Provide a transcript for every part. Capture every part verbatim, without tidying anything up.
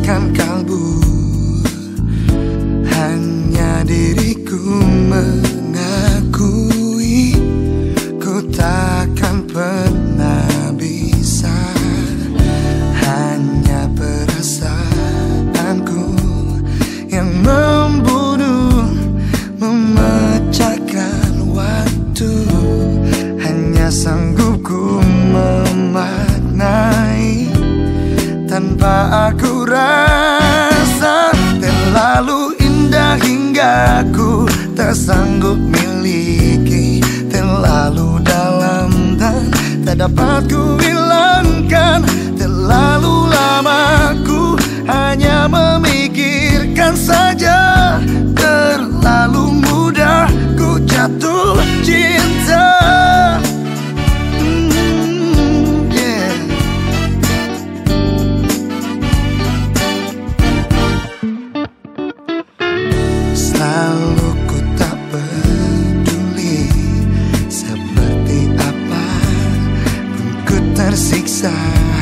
takkan kalbu, hanya diriku mengakui ku takkan pernah bisa. Hanya perasaanku yang membunuh, memecahkan waktu. Hanya sanggup ku memaknai tanpa aku rasa. Terlalu indah hingga ku tak sanggup miliki, terlalu dalam dan tak dapat ku hilangkan. Terlalu lama ku hanya memikirkan saja, terlalu mudah ku jatuh cinta. mm, yeah. Selalu ku tak peduli seperti apa pun ku tersiksa.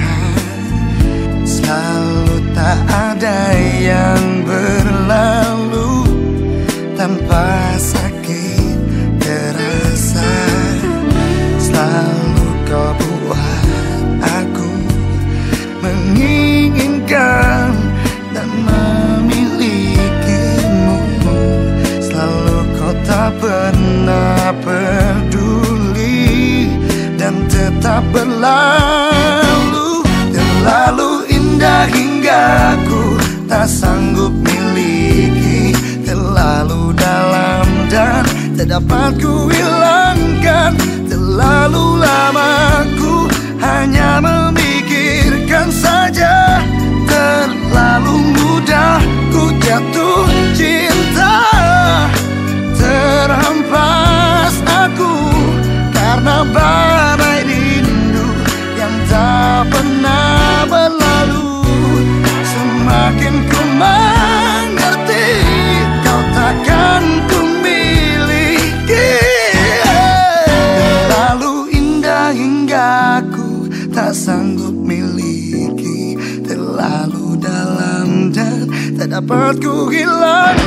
Selalu tak ada yang berlalu tanpa sakit terasa. Selalu kau buat aku menginginkan dan memilikimu. Selalu kau tak pernah peduli dan tetap berlalu. Terlalu indah hingga ku tak sanggup miliki, terlalu dalam dan tak dapat ku hilangkan. Terlalu lama ku hanya memikirkan saja, terlalu mudah ku jatuh cinta. Terhempas aku karena badai rindu yang tak pernah berlalu. Semakin ku mengerti kau takkan ku miliki. Terlalu indah hingga ku tak sanggup miliki, terlalu dalam dan tak dapat ku hilangkan.